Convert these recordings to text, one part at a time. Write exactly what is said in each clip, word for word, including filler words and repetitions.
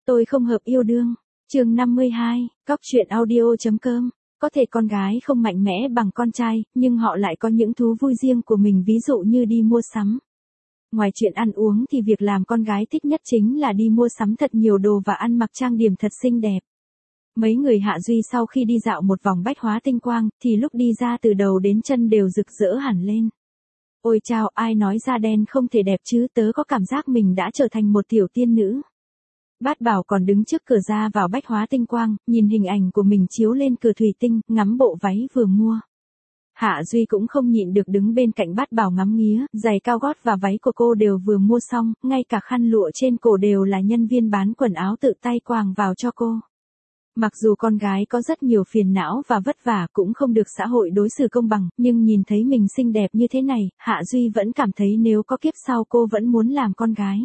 Tôi không hợp yêu đương. Chương năm mươi hai, Cóc truyện audio.com. Có thể con gái không mạnh mẽ bằng con trai, nhưng họ lại có những thú vui riêng của mình, ví dụ như đi mua sắm. Ngoài chuyện ăn uống thì việc làm con gái thích nhất chính là đi mua sắm thật nhiều đồ và ăn mặc trang điểm thật xinh đẹp. Mấy người Hạ Duy sau khi đi dạo một vòng bách hóa tinh quang, thì lúc đi ra từ đầu đến chân đều rực rỡ hẳn lên. Ôi chao, ai nói da đen không thể đẹp chứ, tớ có cảm giác mình đã trở thành một tiểu tiên nữ. Bát Bảo còn đứng trước cửa ra vào bách hóa tinh quang, nhìn hình ảnh của mình chiếu lên cửa thủy tinh, ngắm bộ váy vừa mua. Hạ Duy cũng không nhịn được đứng bên cạnh Bát Bảo ngắm nghía, giày cao gót và váy của cô đều vừa mua xong, ngay cả khăn lụa trên cổ đều là nhân viên bán quần áo tự tay quàng vào cho cô. Mặc dù con gái có rất nhiều phiền não và vất vả, cũng không được xã hội đối xử công bằng, nhưng nhìn thấy mình xinh đẹp như thế này, Hạ Duy vẫn cảm thấy nếu có kiếp sau cô vẫn muốn làm con gái.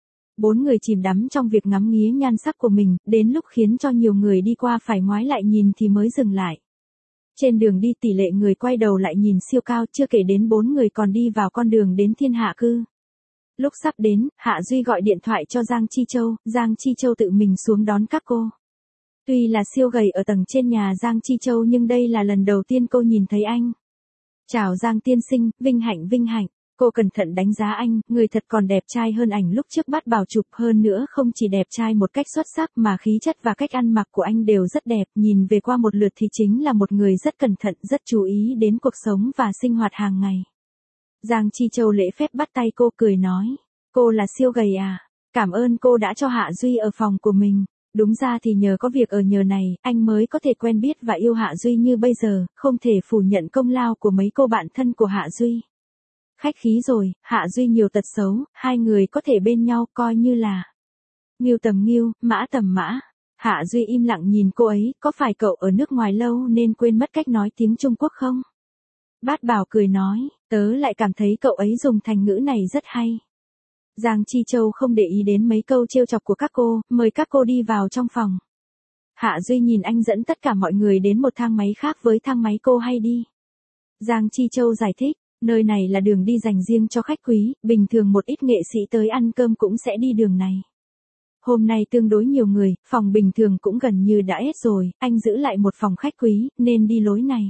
Bốn người chìm đắm trong việc ngắm nghía nhan sắc của mình, đến lúc khiến cho nhiều người đi qua phải ngoái lại nhìn thì mới dừng lại. Trên đường đi tỷ lệ người quay đầu lại nhìn siêu cao, chưa kể đến bốn người còn đi vào con đường đến Thiên Hạ Cư. Lúc sắp đến, Hạ Duy gọi điện thoại cho Giang Chi Châu, Giang Chi Châu tự mình xuống đón các cô. Tuy là siêu gầy ở tầng trên nhà Giang Chi Châu nhưng đây là lần đầu tiên cô nhìn thấy anh. Chào Giang tiên sinh, vinh hạnh vinh hạnh. Cô cẩn thận đánh giá anh, người thật còn đẹp trai hơn ảnh lúc trước Bát Bảo chụp, hơn nữa không chỉ đẹp trai một cách xuất sắc mà khí chất và cách ăn mặc của anh đều rất đẹp, nhìn về qua một lượt thì chính là một người rất cẩn thận, rất chú ý đến cuộc sống và sinh hoạt hàng ngày. Giang Chi Châu lễ phép bắt tay cô, cười nói, cô là siêu gầy à, cảm ơn cô đã cho Hạ Duy ở phòng của mình. Đúng ra thì nhờ có việc ở nhờ này, anh mới có thể quen biết và yêu Hạ Duy như bây giờ, không thể phủ nhận công lao của mấy cô bạn thân của Hạ Duy. Khách khí rồi, Hạ Duy nhiều tật xấu, hai người có thể bên nhau coi như là Ngưu tầm Ngưu, mã tầm mã. Hạ Duy im lặng nhìn cô ấy, có phải cậu ở nước ngoài lâu nên quên mất cách nói tiếng Trung Quốc không? Bát Bảo cười nói, tớ lại cảm thấy cậu ấy dùng thành ngữ này rất hay. Giang Chi Châu không để ý đến mấy câu trêu chọc của các cô, mời các cô đi vào trong phòng. Hạ Duy nhìn anh dẫn tất cả mọi người đến một thang máy khác với thang máy cô hay đi. Giang Chi Châu giải thích, nơi này là đường đi dành riêng cho khách quý, bình thường một ít nghệ sĩ tới ăn cơm cũng sẽ đi đường này. Hôm nay tương đối nhiều người, phòng bình thường cũng gần như đã hết rồi, anh giữ lại một phòng khách quý, nên đi lối này.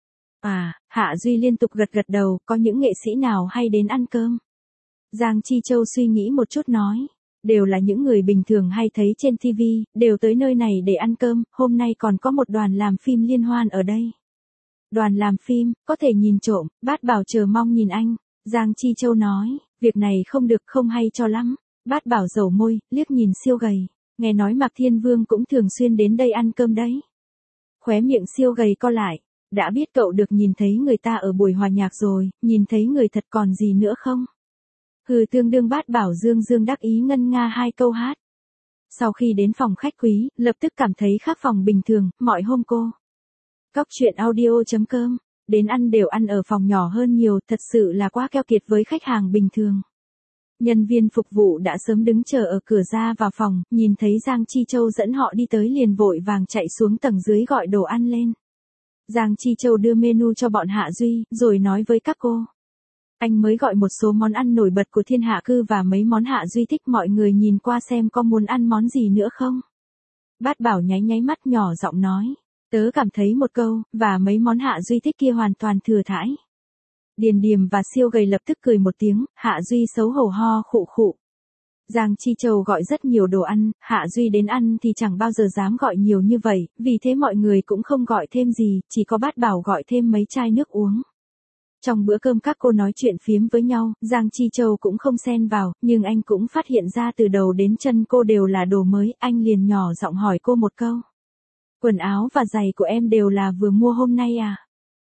À, Hạ Duy liên tục gật gật đầu, có những nghệ sĩ nào hay đến ăn cơm? Giang Chi Châu suy nghĩ một chút nói, đều là những người bình thường hay thấy trên ti vi, đều tới nơi này để ăn cơm, hôm nay còn có một đoàn làm phim liên hoan ở đây. Đoàn làm phim, có thể nhìn trộm, Bát Bảo chờ mong nhìn anh. Giang Chi Châu nói, việc này không được, không hay cho lắm. Bát Bảo dầu môi, liếc nhìn siêu gầy, nghe nói Mạc Thiên Vương cũng thường xuyên đến đây ăn cơm đấy. Khóe miệng siêu gầy co lại, đã biết cậu được nhìn thấy người ta ở buổi hòa nhạc rồi, nhìn thấy người thật còn gì nữa không? Hừ, tương đương. Bát Bảo dương dương đắc ý ngân nga hai câu hát. Sau khi đến phòng khách quý, lập tức cảm thấy khác phòng bình thường, mọi hôm cô Cóc truyện audio.com, đến ăn đều ăn ở phòng nhỏ hơn nhiều, thật sự là quá keo kiệt với khách hàng bình thường. Nhân viên phục vụ đã sớm đứng chờ ở cửa ra vào phòng, nhìn thấy Giang Chi Châu dẫn họ đi tới liền vội vàng chạy xuống tầng dưới gọi đồ ăn lên. Giang Chi Châu đưa menu cho bọn Hạ Duy, rồi nói với các cô. Anh mới gọi một số món ăn nổi bật của Thiên Hạ Cư và mấy món Hạ Duy thích, mọi người nhìn qua xem có muốn ăn món gì nữa không. Bát Bảo nháy nháy mắt nhỏ giọng nói. Tớ cảm thấy một câu, và mấy món Hạ Duy thích kia hoàn toàn thừa thãi. Điền Điềm và siêu gầy lập tức cười một tiếng, Hạ Duy xấu hổ ho khụ khụ. Giang Chi Châu gọi rất nhiều đồ ăn, Hạ Duy đến ăn thì chẳng bao giờ dám gọi nhiều như vậy, vì thế mọi người cũng không gọi thêm gì, chỉ có Bát Bảo gọi thêm mấy chai nước uống. Trong bữa cơm các cô nói chuyện phiếm với nhau, Giang Chi Châu cũng không xen vào, nhưng anh cũng phát hiện ra từ đầu đến chân cô đều là đồ mới, anh liền nhỏ giọng hỏi cô một câu. Quần áo và giày của em đều là vừa mua hôm nay à?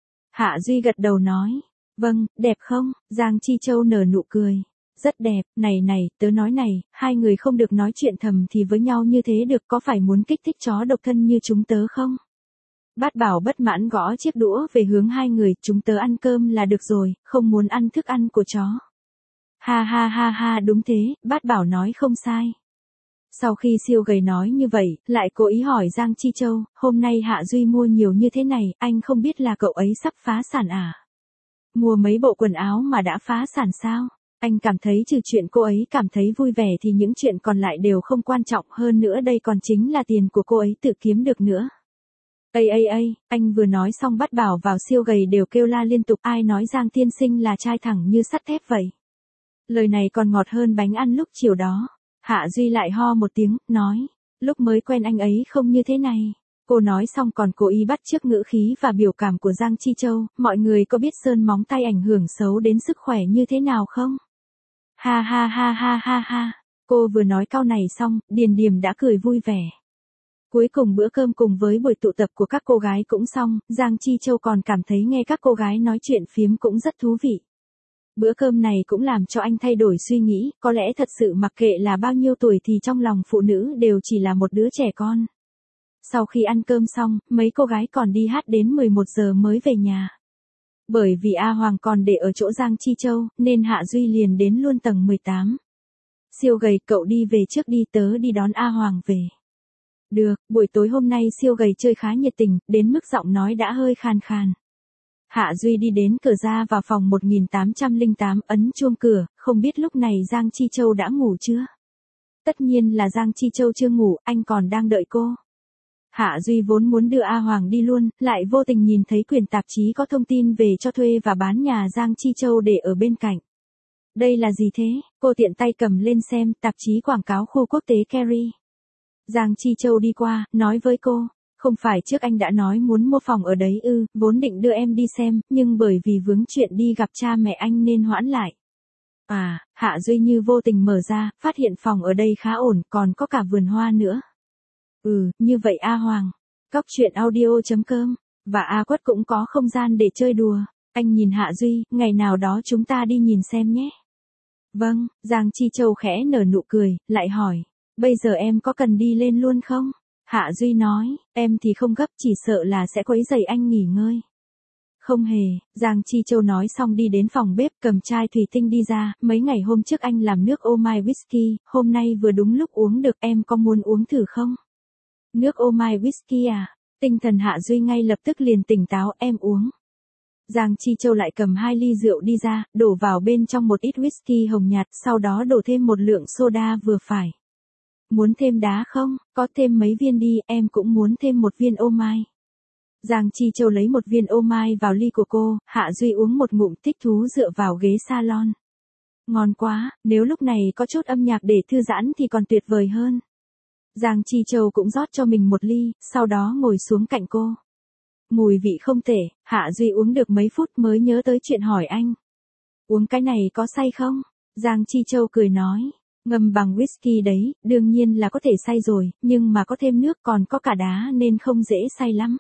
Hạ Duy gật đầu nói, vâng, đẹp không? Giang Chi Châu nở nụ cười, rất đẹp, này này, tớ nói này, hai người không được nói chuyện thầm thì với nhau như thế được, có phải muốn kích thích chó độc thân như chúng tớ không? Bát Bảo bất mãn gõ chiếc đũa về hướng hai người, chúng tớ ăn cơm là được rồi, không muốn ăn thức ăn của chó. Ha ha ha ha, đúng thế, Bát Bảo nói không sai. Sau khi siêu gầy nói như vậy, lại cố ý hỏi Giang Chi Châu, hôm nay Hạ Duy mua nhiều như thế này, anh không biết là cậu ấy sắp phá sản à? Mua mấy bộ quần áo mà đã phá sản sao? Anh cảm thấy trừ chuyện cô ấy cảm thấy vui vẻ thì những chuyện còn lại đều không quan trọng, hơn nữa đây còn chính là tiền của cô ấy tự kiếm được nữa. Ây ây ây, anh vừa nói xong Bát Bảo vào siêu gầy đều kêu la liên tục, ai nói Giang tiên sinh là trai thẳng như sắt thép vậy. Lời này còn ngọt hơn bánh ăn lúc chiều đó. Hạ Duy lại ho một tiếng, nói, lúc mới quen anh ấy không như thế này. Cô nói xong còn cố ý bắt chước ngữ khí và biểu cảm của Giang Chi Châu, mọi người có biết sơn móng tay ảnh hưởng xấu đến sức khỏe như thế nào không? Ha ha ha ha ha ha, cô vừa nói câu này xong, Điền Điềm đã cười vui vẻ. Cuối cùng bữa cơm cùng với buổi tụ tập của các cô gái cũng xong, Giang Chi Châu còn cảm thấy nghe các cô gái nói chuyện phiếm cũng rất thú vị. Bữa cơm này cũng làm cho anh thay đổi suy nghĩ, có lẽ thật sự mặc kệ là bao nhiêu tuổi thì trong lòng phụ nữ đều chỉ là một đứa trẻ con. Sau khi ăn cơm xong, mấy cô gái còn đi hát đến mười một giờ mới về nhà. Bởi vì A Hoàng còn để ở chỗ Giang Chi Châu, nên Hạ Duy liền đến luôn tầng mười tám. Siêu gầy, cậu đi về trước đi, tớ đi đón A Hoàng về. Được, buổi tối hôm nay siêu gầy chơi khá nhiệt tình, đến mức giọng nói đã hơi khàn khàn. Hạ Duy đi đến cửa ra vào phòng một nghìn tám trăm lẻ tám, ấn chuông cửa, không biết lúc này Giang Chi Châu đã ngủ chưa? Tất nhiên là Giang Chi Châu chưa ngủ, anh còn đang đợi cô. Hạ Duy vốn muốn đưa A Hoàng đi luôn, lại vô tình nhìn thấy quyển tạp chí có thông tin về cho thuê và bán nhà Giang Chi Châu để ở bên cạnh. Đây là gì thế? Cô tiện tay cầm lên xem, tạp chí quảng cáo khu quốc tế Kerry. Giang Chi Châu đi qua, nói với cô, không phải trước anh đã nói muốn mua phòng ở đấy ư, vốn định đưa em đi xem, nhưng bởi vì vướng chuyện đi gặp cha mẹ anh nên hoãn lại. À, Hạ Duy như vô tình mở ra, phát hiện phòng ở đây khá ổn, còn có cả vườn hoa nữa. Ừ, như vậy A Hoàng. Cóc truyện audio chấm com. Và A Quất cũng có không gian để chơi đùa. Anh nhìn Hạ Duy, ngày nào đó chúng ta đi nhìn xem nhé. Vâng, Giang Chi Châu khẽ nở nụ cười, lại hỏi. Bây giờ em có cần đi lên luôn không? Hạ Duy nói, em thì không gấp, chỉ sợ là sẽ quấy rầy anh nghỉ ngơi. Không hề, Giang Chi Châu nói xong đi đến phòng bếp cầm chai thủy tinh đi ra, mấy ngày hôm trước anh làm nước Oh My Whisky, hôm nay vừa đúng lúc uống được, em có muốn uống thử không? Nước Oh My Whisky à? Tinh thần Hạ Duy ngay lập tức liền tỉnh táo, em uống. Giang Chi Châu lại cầm hai ly rượu đi ra, đổ vào bên trong một ít whisky hồng nhạt, sau đó đổ thêm một lượng soda vừa phải. Muốn thêm đá không? Có thêm mấy viên đi, em cũng muốn thêm một viên ô mai. Giang Chi Châu lấy một viên ô mai vào ly của cô, Hạ Duy uống một ngụm thích thú dựa vào ghế salon. Ngon quá, nếu lúc này có chút âm nhạc để thư giãn thì còn tuyệt vời hơn. Giang Chi Châu cũng rót cho mình một ly, sau đó ngồi xuống cạnh cô. Mùi vị không tệ, Hạ Duy uống được mấy phút mới nhớ tới chuyện hỏi anh. Uống cái này có say không? Giang Chi Châu cười nói. Ngâm bằng whisky đấy, đương nhiên là có thể say rồi, nhưng mà có thêm nước còn có cả đá nên không dễ say lắm.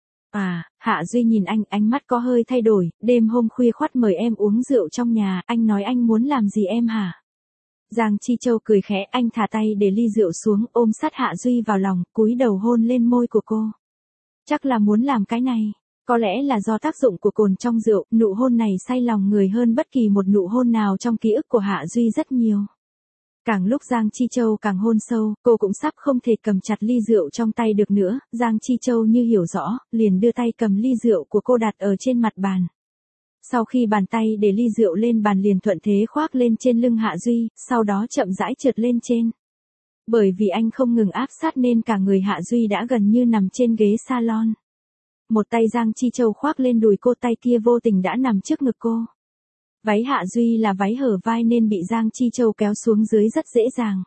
À, Hạ Duy nhìn anh, ánh mắt có hơi thay đổi, đêm hôm khuya khoắt mời em uống rượu trong nhà, anh nói anh muốn làm gì em hả? Giang Chi Châu cười khẽ, anh thả tay để ly rượu xuống, ôm sát Hạ Duy vào lòng, cúi đầu hôn lên môi của cô. Chắc là muốn làm cái này. Có lẽ là do tác dụng của cồn trong rượu, nụ hôn này say lòng người hơn bất kỳ một nụ hôn nào trong ký ức của Hạ Duy rất nhiều. Càng lúc Giang Chi Châu càng hôn sâu, cô cũng sắp không thể cầm chặt ly rượu trong tay được nữa, Giang Chi Châu như hiểu rõ, liền đưa tay cầm ly rượu của cô đặt ở trên mặt bàn. Sau khi bàn tay để ly rượu lên bàn liền thuận thế khoác lên trên lưng Hạ Duy, sau đó chậm rãi trượt lên trên. Bởi vì anh không ngừng áp sát nên cả người Hạ Duy đã gần như nằm trên ghế salon. Một tay Giang Chi Châu khoác lên đùi cô, tay kia vô tình đã nằm trước ngực cô. Váy Hạ Duy là váy hở vai nên bị Giang Chi Châu kéo xuống dưới rất dễ dàng.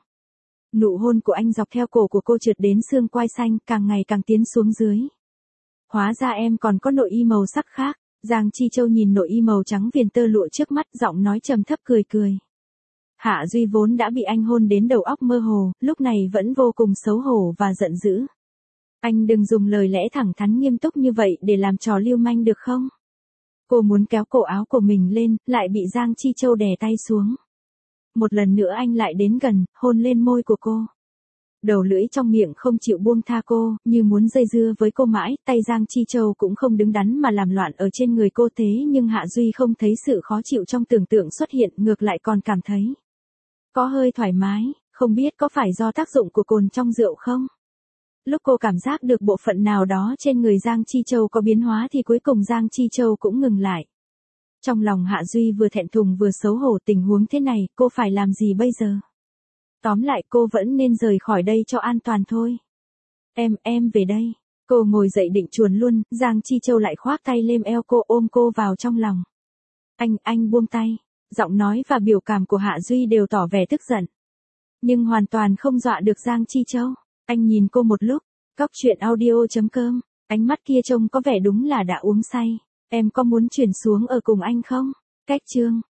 Nụ hôn của anh dọc theo cổ của cô trượt đến xương quai xanh, càng ngày càng tiến xuống dưới. Hóa ra em còn có nội y màu sắc khác. Giang Chi Châu nhìn nội y màu trắng viền tơ lụa trước mắt, giọng nói trầm thấp cười cười. Hạ Duy vốn đã bị anh hôn đến đầu óc mơ hồ, lúc này vẫn vô cùng xấu hổ và giận dữ. Anh đừng dùng lời lẽ thẳng thắn nghiêm túc như vậy để làm trò lưu manh được không? Cô muốn kéo cổ áo của mình lên, lại bị Giang Chi Châu đè tay xuống. Một lần nữa anh lại đến gần, hôn lên môi của cô. Đầu lưỡi trong miệng không chịu buông tha cô, như muốn dây dưa với cô mãi, tay Giang Chi Châu cũng không đứng đắn mà làm loạn ở trên người cô, thế nhưng Hạ Duy không thấy sự khó chịu trong tưởng tượng xuất hiện, ngược lại còn cảm thấy có hơi thoải mái, không biết có phải do tác dụng của cồn trong rượu không? Lúc cô cảm giác được bộ phận nào đó trên người Giang Chi Châu có biến hóa thì cuối cùng Giang Chi Châu cũng ngừng lại. Trong lòng Hạ Duy vừa thẹn thùng vừa xấu hổ, tình huống thế này, cô phải làm gì bây giờ? Tóm lại cô vẫn nên rời khỏi đây cho an toàn thôi. Em, em về đây. Cô ngồi dậy định chuồn luôn, Giang Chi Châu lại khoác tay lên eo cô, ôm cô vào trong lòng. Anh, anh buông tay. Giọng nói và biểu cảm của Hạ Duy đều tỏ vẻ tức giận. Nhưng hoàn toàn không dọa được Giang Chi Châu. Anh nhìn cô một lúc. Cóc truyện audio chấm com. Ánh mắt kia trông có vẻ đúng là đã uống say. Em có muốn chuyển xuống ở cùng anh không? Cách chương.